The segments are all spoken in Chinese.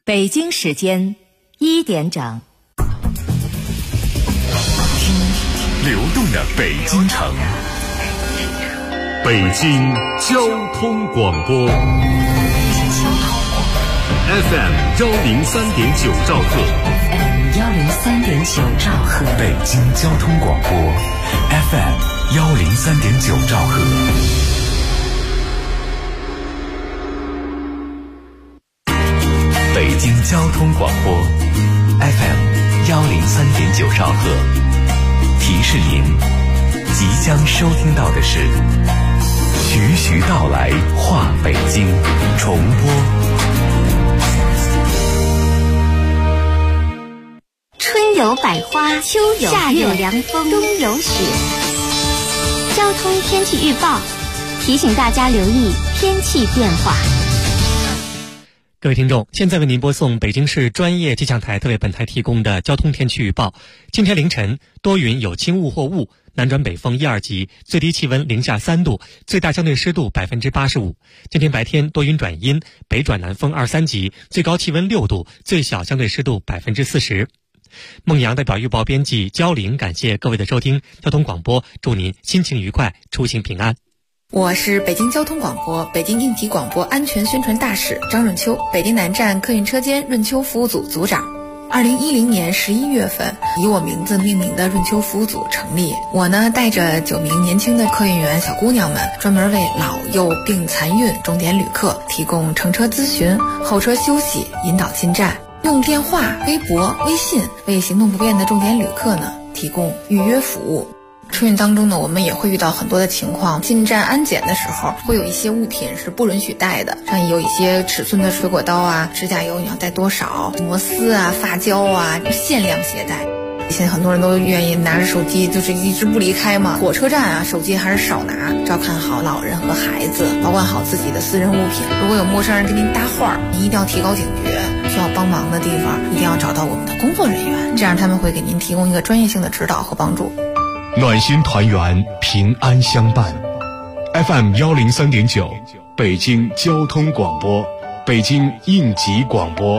北京时间1点整。 流动的北京城，北京交通广播 FM 103.9兆赫， 103.9兆赫， 北京交通广播 FM 103.9兆赫。北京交通广播 FM 103.9兆赫。提示您，即将收听到的是徐徐道来话北京重播。 春有百花，秋有夏有凉风，冬有雪。交通天气预报提醒大家留意天气变化。 各位听众，现在为您播送北京市专业气象台特为本台提供的交通天气预报。今天凌晨多云有轻雾或雾，南转北风1、2级，最低气温零下3度，最大相对湿度85%。今天白天多云转阴，北转南风2、3级，最高气温6度，最小相对湿度40%。孟阳代表预报编辑焦玲，感谢各位的收听。交通广播祝您心情愉快，出行平安。 我是北京交通广播北京应急广播安全宣传大使张润秋，北京南站客运车间润秋服务组组长。2010年11月份，以我名字命名的润秋服务组成立。我呢，带着9名年轻的客运员小姑娘们，专门为老幼病残孕重点旅客提供乘车咨询、候车休息、引导进站，用电话、微博、微信为行动不便的重点旅客呢提供预约服务。春运当中呢，我们也会遇到很多的情况，进站安检的时候会有一些物品是不允许带的，像有一些尺寸的水果刀啊、指甲油你要带多少、摩丝啊、发胶啊，限量携带。现在很多人都愿意拿着手机就是一直不离开嘛，火车站啊手机还是少拿，照看好老人和孩子，保管好自己的私人物品。如果有陌生人跟您搭话，您一定要提高警觉，需要帮忙的地方一定要找到我们的工作人员，这样他们会给您提供一个专业性的指导和帮助。 暖心团圆，平安相伴。FM 103.9，北京交通广播，北京应急广播。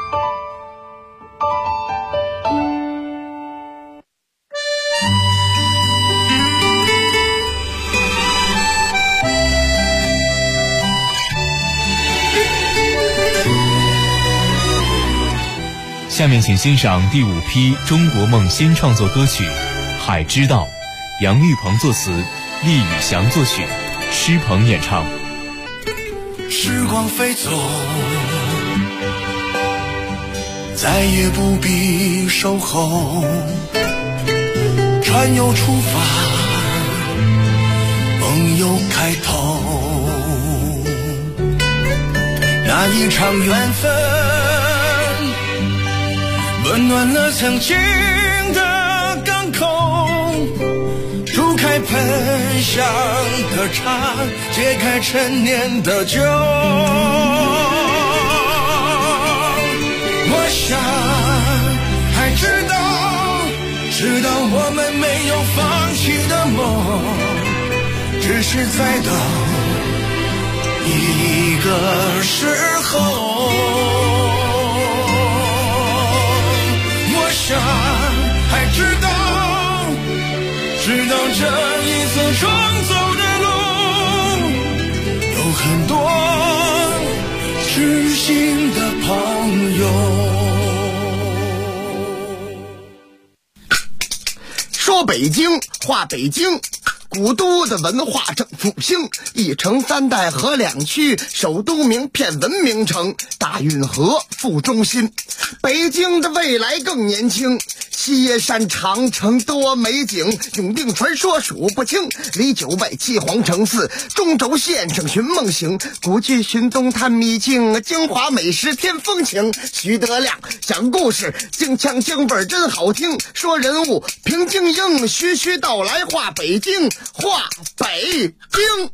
下面请欣赏第5批中国梦新创作歌曲《海之道》，杨玉鹏作词，厉宇翔作曲，施鹏演唱。 时光飞走，再也不必守候，船又出发，梦又开头，那一场缘分温暖了曾经的港口，煮开喷香的茶，解开陈年的酒。我想还知道我们没有放弃的梦，只是在等一个时候。我想还知道这一次冲走的路，有很多知心的朋友。 说北京话北京，古都的文化正复兴，一城3代河2区，首都名片文明城，大运河副中心。北京的未来更年轻，西耶山长城多美景，永定传说数不清，离9外7皇城4，中轴线上寻梦行，古迹寻东探秘境，京华美食添风情。徐德亮讲故事，京腔京味真好听，说人物评京英，徐徐道来话北京，话北京。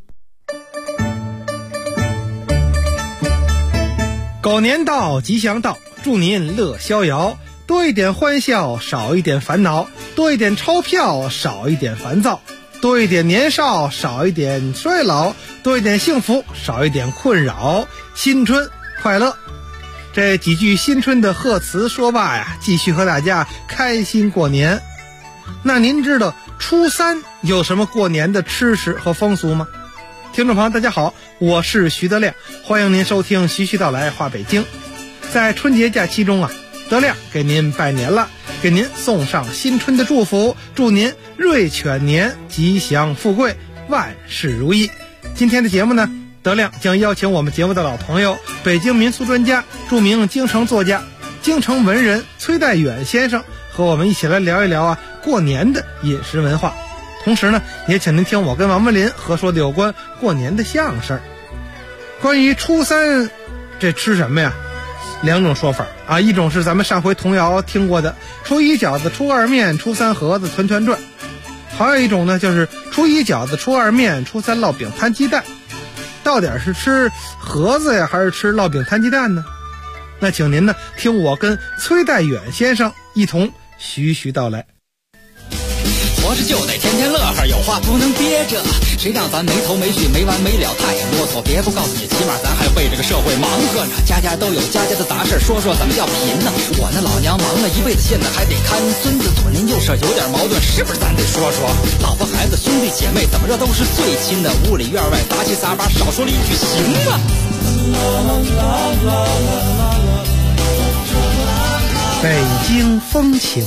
狗年到，吉祥到，祝您乐逍遥，多一点欢笑，少一点烦恼，多一点钞票，少一点烦躁，多一点年少，少一点衰老，多一点幸福，少一点困扰，新春快乐。 这几句新春的贺词说罢呀，继续和大家开心过年。那您知道初三有什么过年的吃食和风俗吗？听众朋友大家好，我是徐德亮，欢迎您收听徐徐道来话北京。在春节假期中啊，德亮给您拜年了，给您送上新春的祝福，祝您瑞犬年，吉祥富贵，万事如意。今天的节目呢，德亮将邀请我们节目的老朋友，北京民俗专家、著名京城作家、京城文人崔代远先生，和我们一起来聊一聊过年的饮食文化。同时呢，也请您听我跟王文林合说的有关过年的相声。关于初三这吃什么呀，两种说法啊，一种是咱们上回童谣听过的初一饺子，初二面，初三盒子团团转，还有一种呢就是初一饺子，初二面，初三烙饼摊鸡蛋。到底是吃盒子呀，还是吃烙饼摊鸡蛋呢？那请您呢听我跟崔代远先生一同徐徐道来。 活着就得天天乐呵，有话不能憋着，谁让咱没头没绪没完没了，太啰嗦。别不告诉你，起码咱还为这个社会忙活呢。家家都有家家的杂事，说说怎么叫贫呢？我那老娘忙了一辈子，现在还得看孙子，左邻右舍有点矛盾，是不是咱得说说？老婆孩子兄弟姐妹怎么着都是最亲的，屋里院外杂七杂八，少说了一句行吗？ 北京风情。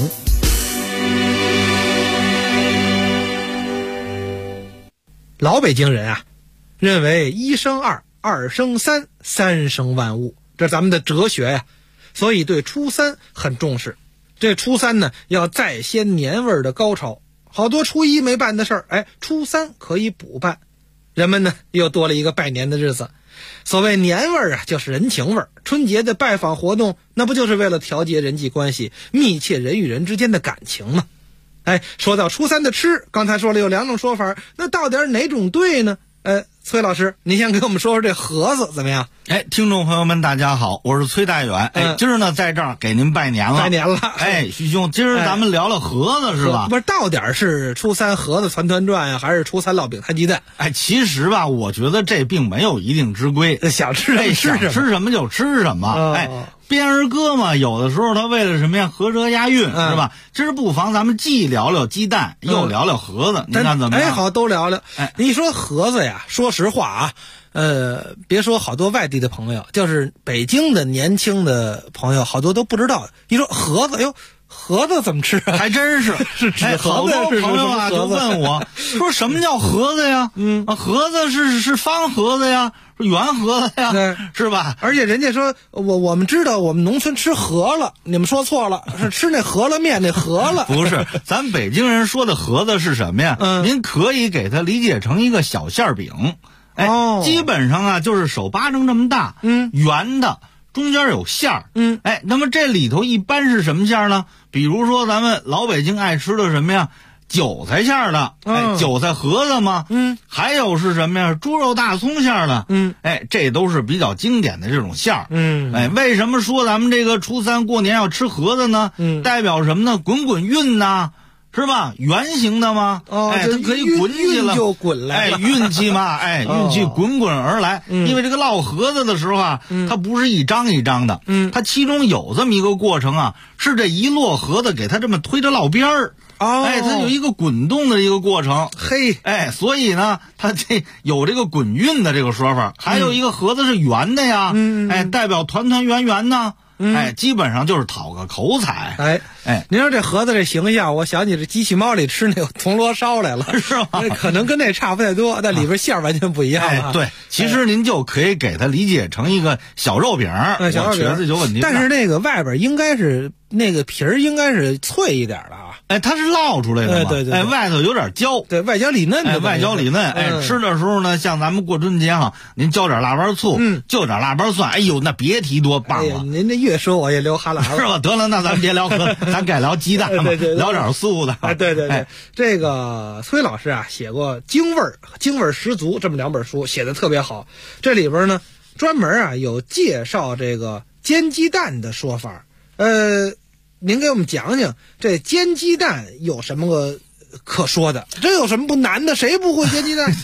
老北京人啊，认为一生二，二生三，三生万物，这是咱们的哲学呀。所以对初三很重视。这初三呢，要再掀年味儿的高潮。好多初一没办的事儿，初三可以补办。人们呢又多了一个拜年的日子。所谓年味儿啊，就是人情味儿。春节的拜访活动，那不就是为了调节人际关系，密切人与人之间的感情吗？说到初三的吃，刚才说了有两种说法，那到底哪种对呢？崔老师，您先给我们说说这盒子怎么样？ 听众朋友们大家好，我是崔代远。今儿呢在这儿给您拜年了。拜年了。 徐兄，今儿咱们聊聊盒子是吧？ 不是，到底是初三盒子团团转呀，还是初三烙饼摊鸡蛋？ 其实吧，我觉得这并没有一定之规， 想吃什么就吃什么。编儿歌嘛，有的时候他为了什么呀？合辙押韵，是吧？今儿不妨咱们既聊聊鸡蛋，又聊聊盒子，您看怎么样？ 好，都聊聊。你说盒子呀，说实话别说好多外地的朋友，就是北京的年轻的朋友，好多都不知道。一说盒子，盒子怎么吃啊？ 还真是是指好多朋友就问我说什么叫盒子呀？盒子是方盒子呀，是圆盒子呀，是吧？ 而且人家说我们知道我们农村吃饸饹，你们说错了，是吃那饸饹面那饸饹。 不是，咱北京人说的盒子是什么呀？您可以给它理解成一个小馅饼。基本上就是手巴掌这么大，圆的，中间有馅儿，那么这里头一般是什么馅儿呢？比如说咱们老北京爱吃的什么呀？韭菜馅儿的，韭菜盒子嘛，还有是什么呀？猪肉大葱馅儿的，这都是比较经典的这种馅儿，为什么说咱们这个初三过年要吃盒子呢？代表什么呢？滚滚运呐。是吧？圆形的吗？它可以滚起来， 就滚来了。 运气嘛，运气滚滚而来。因为这个烙盒子的时候它不是一张一张的，它其中有这么一个过程是这一摞盒子给它这么推着烙边儿。它有一个滚动的一个过程。所以呢，它这有这个滚运的这个说法。还有一个盒子是圆的呀，代表团团圆圆呢。基本上就是讨个口彩。 您说这盒子这形象，我想起这机器猫里吃那个铜锣烧来了， 是吗？ 可能跟那差不太多，但里边馅儿完全不一样。 对，其实您就可以给它理解成一个小肉饼，我觉得有问题。 但是那个外边应该是那个皮儿应该是脆一点的它是烙出来的嘛， 对， 外头有点焦， 对，外焦里嫩的， 外焦里嫩。吃的时候呢，像咱们过春节您浇点腊八醋，就点腊八蒜，那别提多棒了。 您这越说我也流哈喇子， 是吧？得了，那咱别聊盒，咱改聊鸡蛋嘛，聊点素的。 对，这个崔老师写过京味十足这么两本书，写的特别好。这里边呢，专门有介绍这个煎鸡蛋的说法。您给我们讲讲这煎鸡蛋有什么个可说的？这有什么不难的？谁不会煎鸡蛋？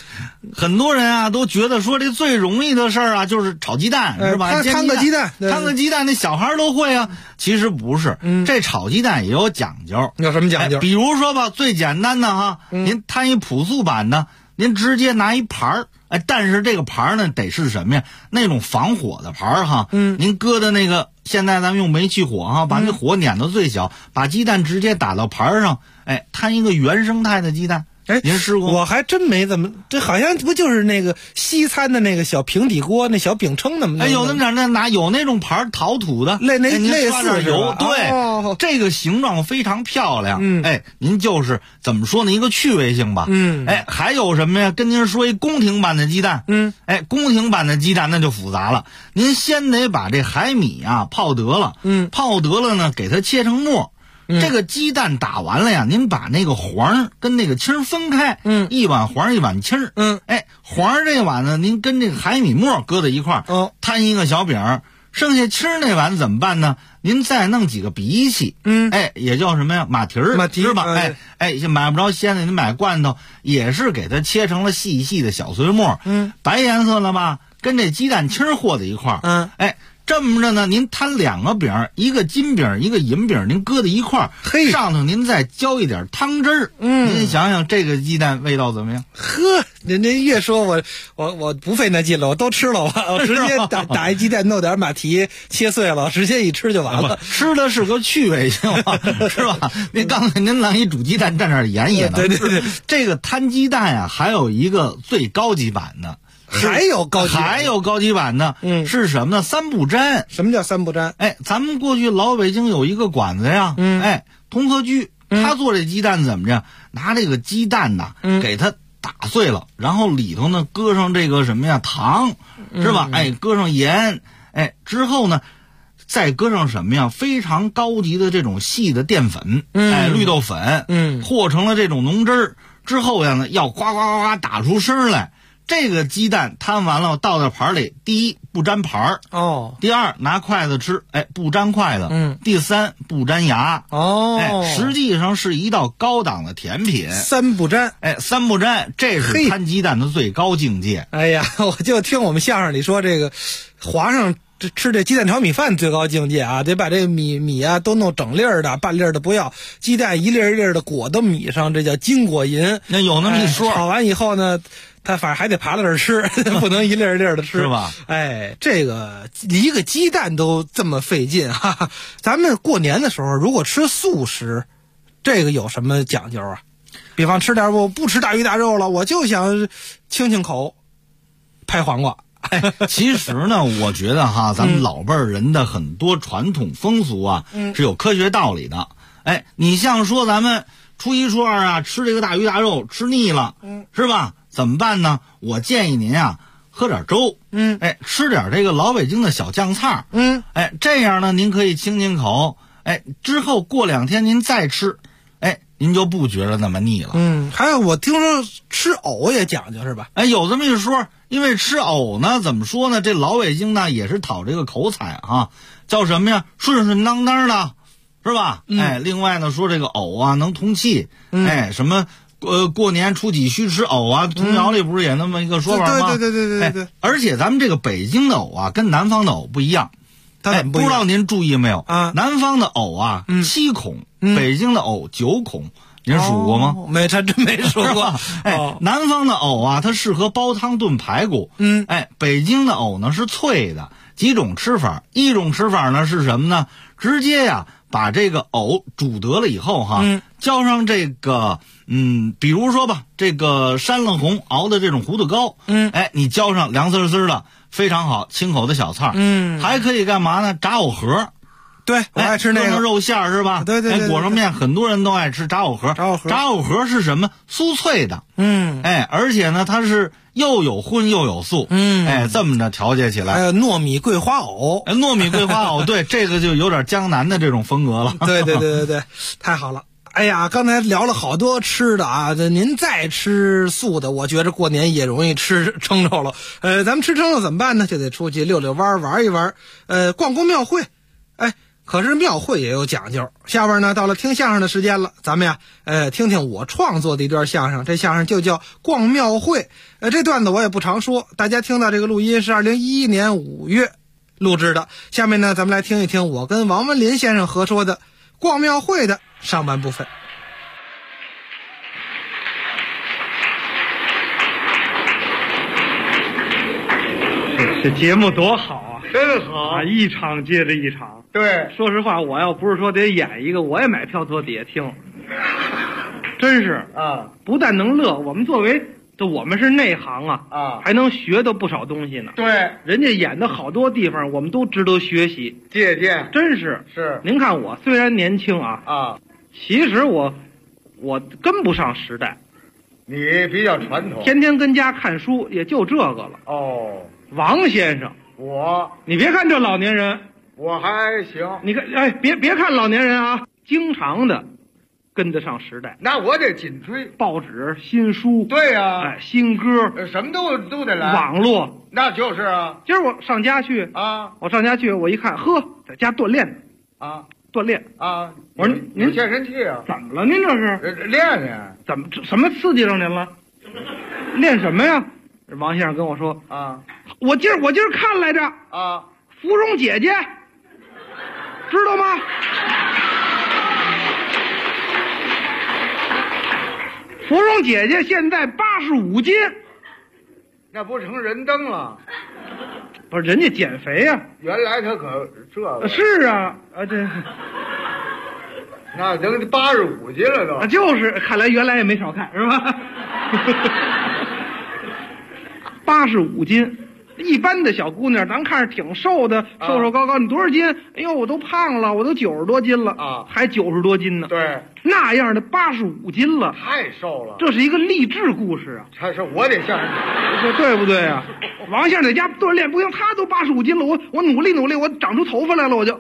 很多人啊都觉得说这最容易的事儿啊就是炒鸡蛋，是吧？ 摊个鸡蛋， 摊个鸡蛋，那小孩都会啊。其实不是，这炒鸡蛋也有讲究。 有什么讲究？ 比如说吧，最简单的哈，您摊一朴素版的，您直接拿一盘儿。但是这个盘儿呢，得是什么呀？那种防火的盘儿哈。您搁的那个，现在咱们用煤气火哈，把那火撵到最小，把鸡蛋直接打到盘儿上，摊一个原生态的鸡蛋。您试过？ 我还真没怎么，这好像不就是那个西餐的那个小平底锅，那小饼铛那么？ 有的拿有那种盘陶土的， 类刷点油，对，这个形状非常漂亮。您就是怎么说呢？一个趣味性吧。还有什么呀？跟您说一宫廷版的鸡蛋。宫廷版的鸡蛋那就复杂了。您先得把这海米啊泡得了，泡得了呢，给它切成末。这个鸡蛋打完了呀，您把那个黄跟那个青分开，一碗黄一碗青，黄这碗呢，您跟这个海米末搁在一块儿，摊一个小饼，剩下青那碗怎么办呢？您再弄几个荸荠，也叫什么呀？马蹄儿，是吧？买不着鲜的，您买罐头，也是给它切成了细细的小碎末，白颜色了吧？跟这鸡蛋青和在一块儿，这么着呢，您摊两个饼，一个金饼，一个银饼，您搁在一块儿，上头您再浇一点汤汁儿，您想想这个鸡蛋味道怎么样？ 您越说我不费那劲了，我都吃了，我直接打一鸡蛋，弄点马蹄切碎了，直接一吃就完了。 吃的是个趣味性嘛，是吧？您刚才您弄一煮鸡蛋蘸点盐也能吃。 对， 这个摊鸡蛋呀，还有一个最高级版的。 还有高级版的，是什么呢？三不沾。 什么叫三不沾？ 咱们过去老北京有一个馆子呀，同和居，他做这鸡蛋怎么着？拿这个鸡蛋呐，给它打碎了，然后里头呢搁上这个什么呀糖，是吧？搁上盐，之后呢再搁上什么呀？非常高级的这种细的淀粉，绿豆粉，和成了这种浓汁儿之后呀呢，要呱呱呱呱打出声来。这个鸡蛋摊完了倒在盘里，第一不沾盘儿，第二拿筷子吃，不沾筷子，第三不沾牙，实际上是一道高档的甜品。 三不沾， 三不沾，这是摊鸡蛋的最高境界。 哎呀，我就听我们相声里说这个皇上吃这鸡蛋炒米饭最高境界啊，得把这米啊都弄整粒儿的，半粒儿的不要，鸡蛋一粒儿一粒儿的裹到米上，这叫金果银。 那有那么一说， 炒完以后呢，他反正还得扒拉着吃，不能一粒儿一粒儿的吃， 是吧？ 这个一个鸡蛋都这么费劲哈。咱们过年的时候如果吃素食，这个有什么讲究啊？比方吃点我不吃大鱼大肉了，我就想清口拍黄瓜。 其实呢，我觉得哈，咱们老辈儿人的很多传统风俗啊，是有科学道理的。你像说咱们初一初二啊，吃这个大鱼大肉吃腻了，是吧？怎么办呢？我建议您啊，喝点粥，吃点这个老北京的小酱菜，这样呢，您可以清口，之后过2天您再吃，您就不觉得那么腻了。 还有我听说吃藕也讲究是吧？ 有这么一说，因为吃藕呢，怎么说呢？这老北京呢也是讨这个口彩啊，叫什么呀？顺顺当当的，是吧？另外呢说这个藕啊能通气，什么过年初几需吃藕啊？童谣里不是也那么一个说法吗？ 对。 而且咱们这个北京的藕啊，跟南方的藕不一样。不知道您注意没有啊？南方的藕啊7孔，北京的藕9孔。您数过吗？ 真没数过。 南方的藕啊，它适合煲汤炖排骨。北京的藕呢是脆的。几种吃法，一种吃法呢是什么呢？直接呀把这个藕煮得了以后哈，浇上这个比如说吧，这个山乐红熬的这种胡子糕，你浇上凉丝丝的，非常好，清口的小菜。还可以干嘛呢？炸藕盒。 对，我爱吃那个肉馅是吧？ 对， 裹上面，很多人都爱吃炸藕盒。炸藕盒是什么？酥脆的。而且呢，它是又有荤又有素。这么着调节起来。 还有糯米桂花藕。 糯米桂花藕，对，这个就有点江南的这种风格了。 对，太好了。哎呀，刚才聊了好多吃的啊，您再吃素的，我觉着过年也容易吃撑着了。咱们吃撑着怎么办呢？就得出去溜溜弯玩一玩，逛逛庙会。 可是庙会也有讲究。下边呢，到了听相声的时间了，咱们呀，听听我创作的一段相声。这相声就叫逛庙会。这段子我也不常说，大家听到这个录音是2011年5月录制的。下面呢，咱们来听一听我跟王文林先生合说的逛庙会的上半部分。 这节目多好啊， 真好啊！一场接着一场。 对， 说实话，我要不是说得演一个，我也买票坐底下听。真是啊， 不但能乐，我们作为我们是内行啊，还能学到不少东西呢。 对， 人家演的好多地方，我们都值得学习借鉴。 真是。您看我虽然年轻啊，其实我跟不上时代。 你比较传统， 天天跟家看书，也就这个了。 哦。 王先生，你别看这老年人， 我还行。 你看，别看老年人啊，经常的跟得上时代。 那我得紧追报纸、新书。 对呀， 新歌， 什么都得来。 网络， 那就是啊。 今儿我上家去啊， 我一看，呵，在家锻炼啊， 锻炼啊。 我说您健身器啊？ 怎么了？您这是练？ 怎么什么刺激上您了？练什么呀？王先生跟我说啊， 我今儿看来着啊， 芙蓉姐姐，知道吗？芙蓉姐姐现在85斤， 那不成人灯了？ 不是，人家减肥呀。 原来他可这个是啊，这那能85斤了都。 就是，看来原来也没少看，是吧？85斤，一般的小姑娘，咱看着挺瘦的，瘦瘦高高。你多少斤？哎呦，我都胖了，我都90多斤了啊， 还90多斤呢。 对， 那样的85斤了， 太瘦了。 这是一个励志故事啊！ 他说我得像你， 对不对啊？王先生在家锻炼不行，他都85斤了，我努力努力，我长出头发来了，我就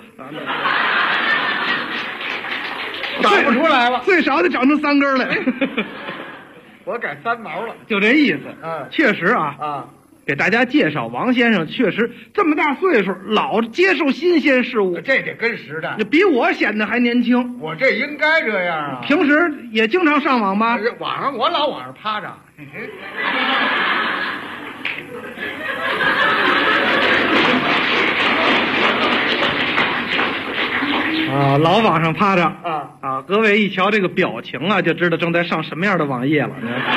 长不出来了， 最少得长出3根来。 我改3毛了， 就这意思。确实啊， 给大家介绍王先生，确实这么大岁数，老接受新鲜事物， 这得跟时代。 比我显得还年轻。 我这应该这样啊。 平时也经常上网吧？ 网上我老往上趴着。 啊，老往上趴着啊！各位一瞧这个表情啊，就知道正在上什么样的网页了。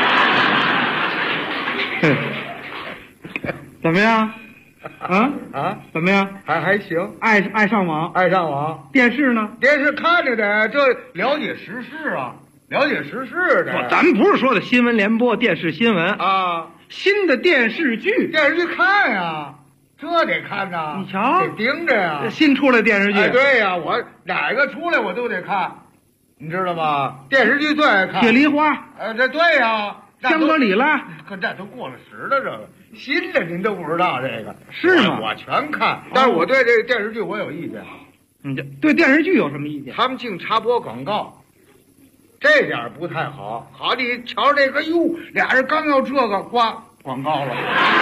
怎么样？怎么样？ 还行。 爱上网？ 爱上网。 电视呢？ 电视看着的，这了解时事啊，了解时事的。 咱们不是说的新闻联播、电视新闻啊， 新的电视剧。 电视剧看呀。这得看呐， 你瞧， 得盯着呀。 新出来电视剧， 对呀，我哪个出来我都得看，你知道吗？电视剧最爱看《 铁梨花》。 这对呀， 香格里拉， 可这都过了时了，这个新的您都不知道这个是吗？ 我全看，但是我对这个电视剧我有意见。 你对电视剧有什么意见？ 他们净插播广告，这点不太好。好，你瞧这个，哟，俩人刚要这个，呱，广告了。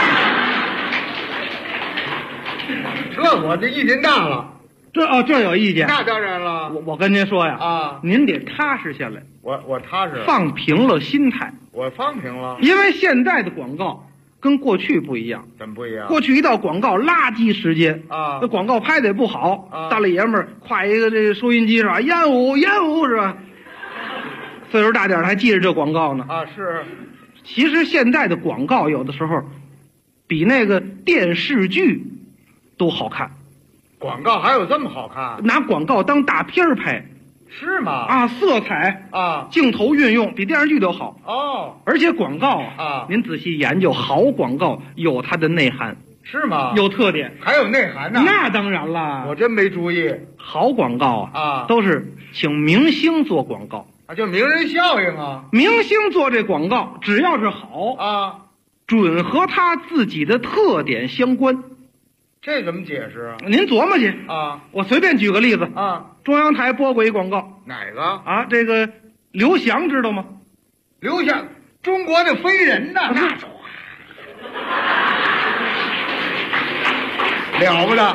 这我这意见大了， 这有意见。 那当然了， 我跟您说呀，您得踏实下来。 我踏实， 放平了心态。 我放平了， 因为现在的广告跟过去不一样。 怎么不一样？ 过去一到广告垃圾时间啊， 那广告拍的也不好，大老爷们儿挎一个这收音机是吧？烟雾是吧？岁数大点的还记着这广告呢。 啊，是。 其实现在的广告有的时候比那个电视剧都好看。 广告还有这么好看？ 拿广告当大片拍。 是吗？ 啊，色彩啊， 镜头运用比电视剧都好哦。 而且广告啊，您仔细研究，好广告有它的内涵。 是吗？ 有特点， 还有内涵呢。 那当然了， 我真没注意。 好广告啊，都是请明星做广告啊，就名人效应啊。 明星做这广告，只要是好啊， 准和他自己的特点相关。 这怎么解释啊？ 您琢磨去啊。 我随便举个例子啊， 中央台播过一广告。 哪个啊？这个刘翔知道吗？ 刘翔，中国的飞人呐，那了不得。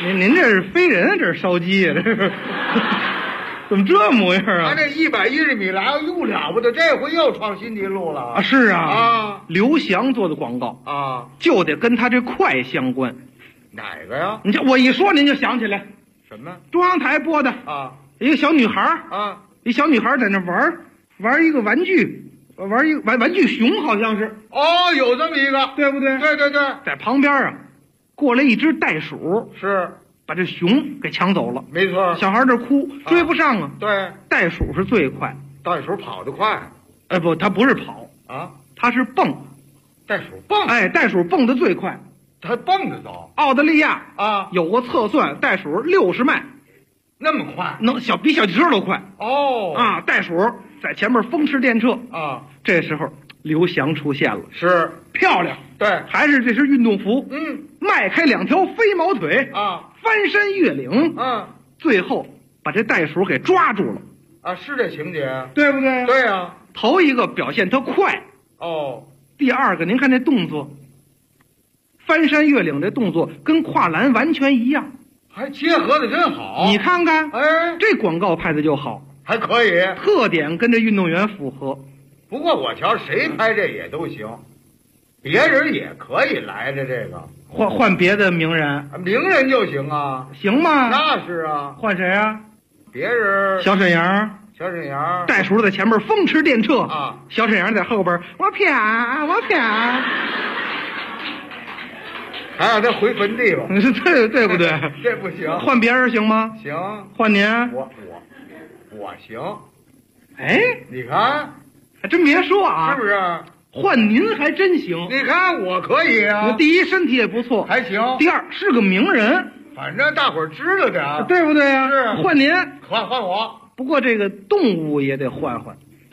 您这是飞人，这是烧鸡呀？这是怎么这模样啊？ 他这110米来又了不得，这回又创新纪录了啊！是啊， 啊， 刘翔做的广告啊， 就得跟他这快相关。 哪个呀？ 你这我一说您就想起来， 什么？ 中央台播的啊， 一个小女孩啊， 一小女孩在那玩一个玩具，玩一个玩具熊，好像是。 哦，有这么一个， 对不对？ 对对对， 在旁边啊，过来一只袋鼠， 是把这熊给抢走了。 没错， 小孩这哭，追不上啊。 对， 袋鼠是最快， 袋鼠跑得快。 不，它不是跑啊， 它是蹦。 袋鼠蹦？ 哎，袋鼠蹦得最快。 它蹦得走。 澳大利亚啊， 有过测算，袋鼠60迈， 那么快， 比小汽车都快。 哦啊，袋鼠在前面风驰电掣啊。 这时候刘翔出现了， 是漂亮。 对， 还是这身运动服，迈开2条飞毛腿啊， 翻山越岭，最后把这袋鼠给抓住了啊，是这情节， 对不对？ 对呀。 头一个表现它快， 哦， 第二个您看这动作，翻山越岭这动作跟跨栏完全一样， 还结合的真好。 你看看， 哎， 这广告拍的就好， 还可以， 特点跟这运动员符合。 不过我瞧谁拍这也都行，别人也可以来着这个， 换别的名人， 名人就行啊， 行吗？ 那是啊， 换谁啊？ 别人小沈阳。 小沈阳， 袋鼠在前面风驰电掣啊， 小沈阳在后边，我啪， 还让他回坟地吧？ 对不对？ 这不行， 换别人行吗？ 行， 换您， 我行。 哎， 你看， 还真别说啊， 是不是？ 换您还真行。 你看我可以啊。 第一，身体也不错， 还行。 第二，是个名人， 反正大伙儿知道点， 对不对啊？ 是。 换您， 换我。 不过这个动物也得换。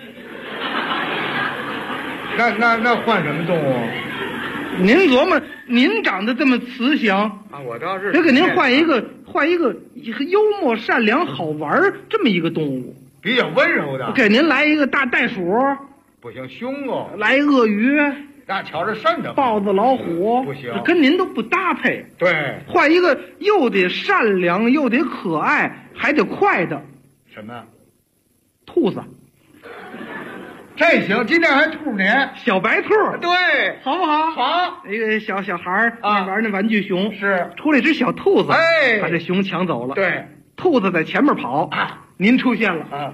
那换什么动物？ 您琢磨，您长得这么慈祥啊，我倒是。 得给您换一个幽默、善良、好玩这么一个动物， 比较温柔的。 给您来一个大袋鼠， 不行，凶哦。 来鳄鱼， 那瞧着瘆得慌。 豹子、老虎不行， 跟您都不搭配。 对， 换一个又得善良又得可爱还得快的。 什么？ 兔子。 这行，今天还兔年， 小白兔， 对， 好不好？ 好。 一个小孩玩那玩具熊， 是出来一只小兔子， 哎， 把这熊抢走了。 对， 兔子在前面跑，您出现了啊，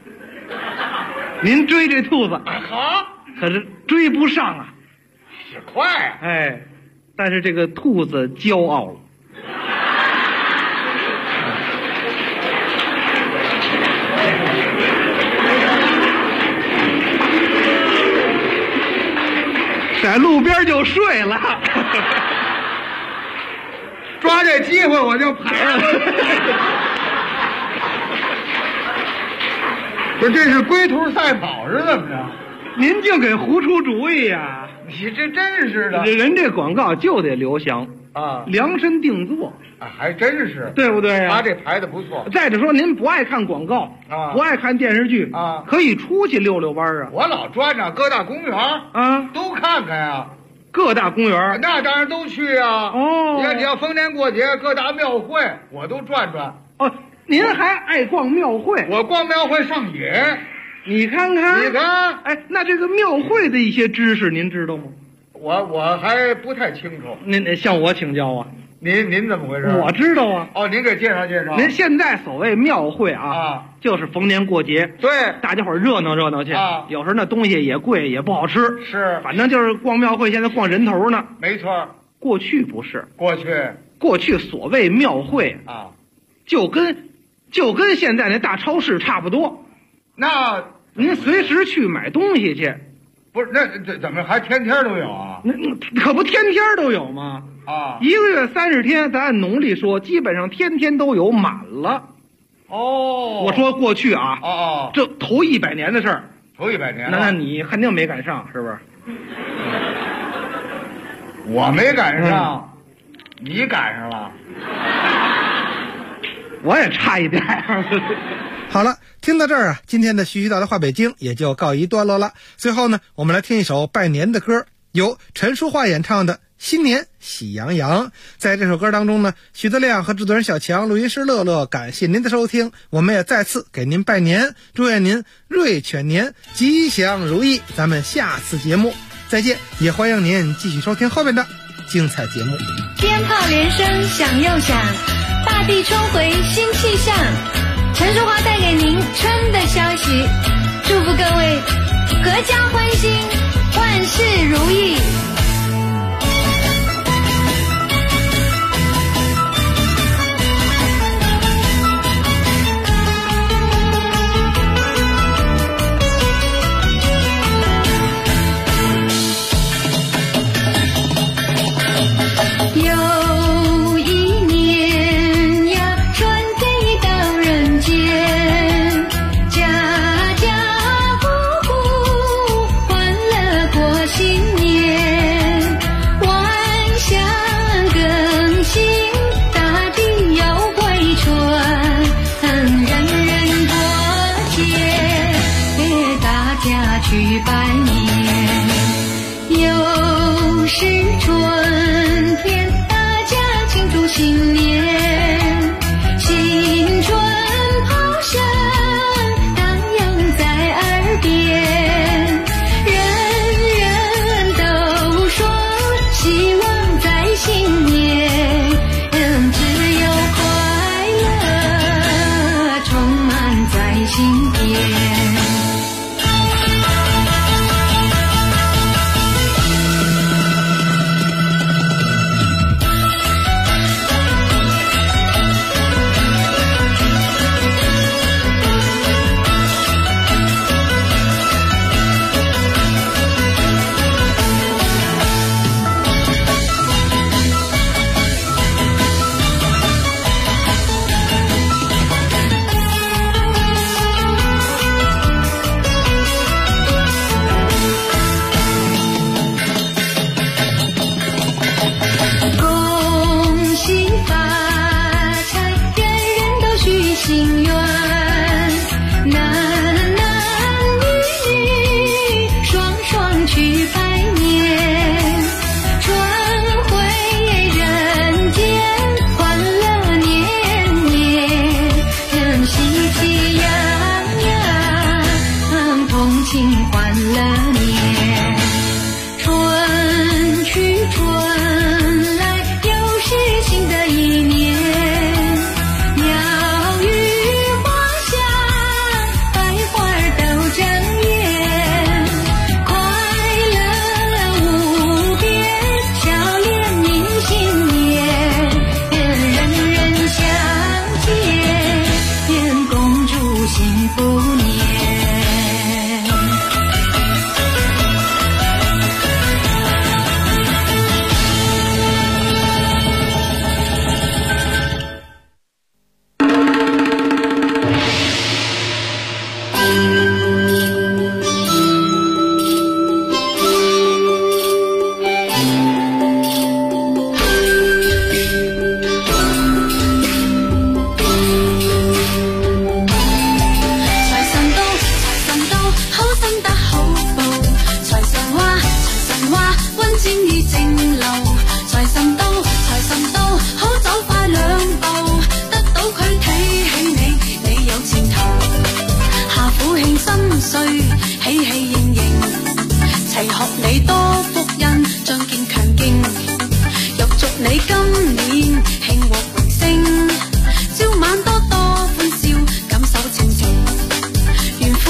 您追这兔子， 好， 可是追不上啊， 是快啊， 哎，但是这个兔子骄傲了。在路边就睡了， 抓这机会我就跑了。不是，这是龟兔赛跑是怎么着？ 您净给胡出主意呀！ 你这真是的， 人这广告就得刘翔啊， 量身定做啊，还真是， 对不对呀？ 他这排的不错。 再者说，您不爱看广告啊， 不爱看电视剧啊， 可以出去溜溜弯啊。 我老转着各大公园啊， 都看看呀。 各大公园那当然都去啊。 哦， 你要逢年过节各大庙会我都转转。 哦，您还爱逛庙会？ 我逛庙会上瘾。 你看看， 你看， 哎，那这个庙会的一些知识您知道吗？ 我还不太清楚。 您得向我请教啊。 您怎么回事？ 我知道啊。 哦，您给介绍介绍。 您现在所谓庙会啊，就是逢年过节， 对， 大家伙热闹去啊。 有时候那东西也贵，也不好吃， 是， 反正就是逛庙会，现在逛人头呢。 没错， 过去不是， 过去所谓庙会啊， 就跟现在那大超市差不多。 那您随时去买东西去。 不是，那这怎么还天天都有啊？ 那可不天天都有吗？ 啊， 一个月30天，咱按农历说，基本上天天都有，满了。 哦， 我说过去啊， 哦， 这头100年的事儿， 头100年， 那你肯定没赶上，是不是？ 我没赶上，你赶上了， 我也差一点。 好了，听到这儿啊，今天的徐徐道的话北京也就告一段落了。最后呢，我们来听一首拜年的歌，由陈淑桦演唱的《 新年喜洋洋。在这首歌当中呢，许德亮和制作人小强，录音师乐乐，感谢您的收听，我们也再次给您拜年，祝愿您瑞犬年吉祥如意。咱们下次节目再见，也欢迎您继续收听后面的精彩节目。 鞭炮连声响又响，大地春回新气象。陈淑华带给您春的消息，祝福各位阖家欢心，万事如意。 有一年呀，春天已到人间，家家户户欢乐过新年，万象更新，大地又回春，人人过节，大家去拜年，又是春天，大家庆祝新年，新春炮声荡漾在耳边，人人都说希望在新年，只有快乐充满在心间。心愿，男男女女双双去拜年，春回人间，欢乐年年，喜气洋洋，同庆欢乐年，春去春来，又是新的一年。幸福年，喜氣盈盈，齊學你多福恩，仗劍強勁，欲祝你今